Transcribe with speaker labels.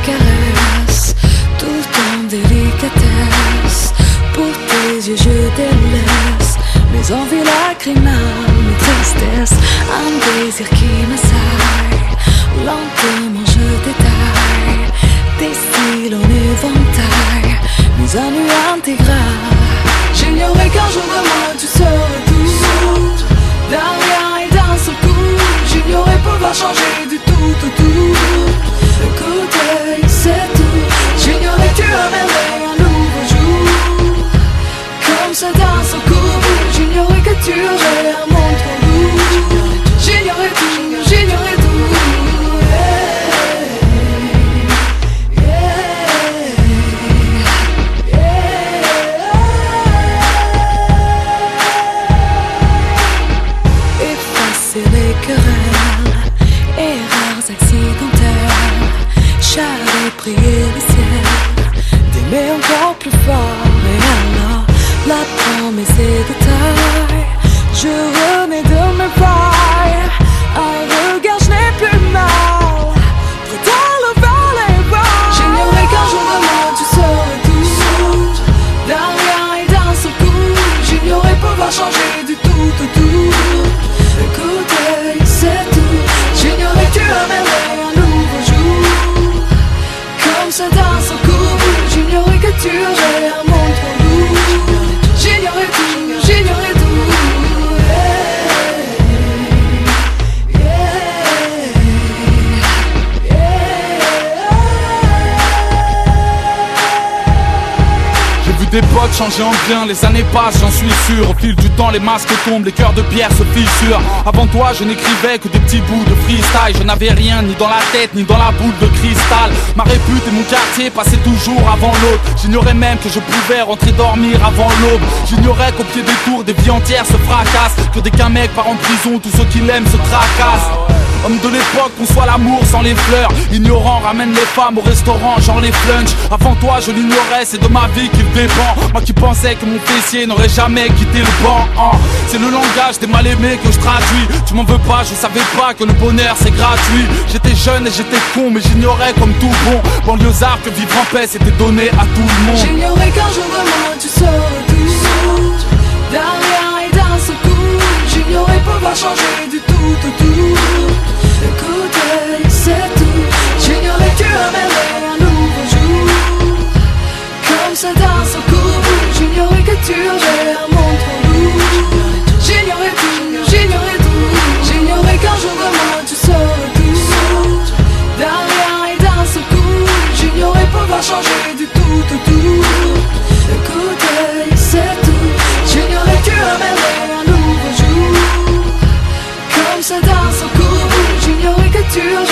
Speaker 1: caresses, tout en délicatesse. Pour tes yeux je délaisse mes envies lacrymales, mes tristesses. Un désir qui m'assaille, lentement je détaille tes cils en éventail, mes ennuis intégrales. J'ignorais qu'un jour de moi tu serais tout, d'un rien et d'un seul coup. J'ignorais pouvoir changer du tout, tout, tout. Le coup d'œil c'est tout. J'ignorais que tu amènerais un nouveau jour, comme ça d'un seul coup. J'ignorais que tu aurais un monde trop doux. J'ignorais tout, j'ignorais tout. Les querelles et rares accidentelles, j'allais prier le ciel d'aimer encore plus fort. Et alors la promesse est de taille, je renais de mes failles. Un regard, je n'ai plus mal, prêt à lever les bras. J'ignorais qu'un jour de moi tu serais tout, d'un rien et d'un seul coup. J'ignorais pouvoir changer du tout, tout, tout. Le coup d'œil c'est tout. J'ignorais que tu amènerais un nouveau jour, comme ça d'un seul coup. J'ignorais que tu aurais un monde trop doux. J'ignorais tout, j'ignorais tout.
Speaker 2: Des potes changés en bien, les années passent, j'en suis sûr. Au fil du temps, les masques tombent, les cœurs de pierre se fissurent. Avant toi, je n'écrivais que des petits bouts de freestyle. Je n'avais rien, ni dans la tête, ni dans la boule de cristal. Ma répute et mon quartier passaient toujours avant l'autre. J'ignorais même que je pouvais rentrer dormir avant l'aube. J'ignorais qu'au pied des tours, des vies entières se fracassent, que dès qu'un mec part en prison, tous ceux qui l'aiment se tracassent. Homme de l'époque, conçoit l'amour sans les fleurs. Ignorant, ramène les femmes au restaurant, genre les flunch. Avant toi, je l'ignorais, c'est de ma vie qu'il dépend. Moi qui pensais que mon fessier n'aurait jamais quitté le banc, hein. C'est le langage des mal-aimés que je traduis. Tu m'en veux pas, je savais pas que le bonheur c'est gratuit. J'étais jeune et j'étais con, mais j'ignorais comme tout bon banlieusard que vivre en paix c'était donné à tout le monde.
Speaker 1: J'ignorais qu'un jour de moi tu serais tout, d'un rien et d'un seul coup. J'ignorais pouvoir changer du tout, tout, tout. Le coup d'œil c'est tout. J'ignorais que tu amènerais un nouveau jour, comme ça d'un seul coup. J'ignorais que tu aurais un monde trop doux. J'ignorais tout, j'ignorais tout. J'ignorais qu'un jour de moi tu serais tout, d'un rien et d'un seul coup. J'ignorais pouvoir changer du tout, tout, tout. Le coup d'œil c'est tout. J'ignorais que tu amènerais un nouveau jour, comme ça d'un seul coup. J'ignorais que tu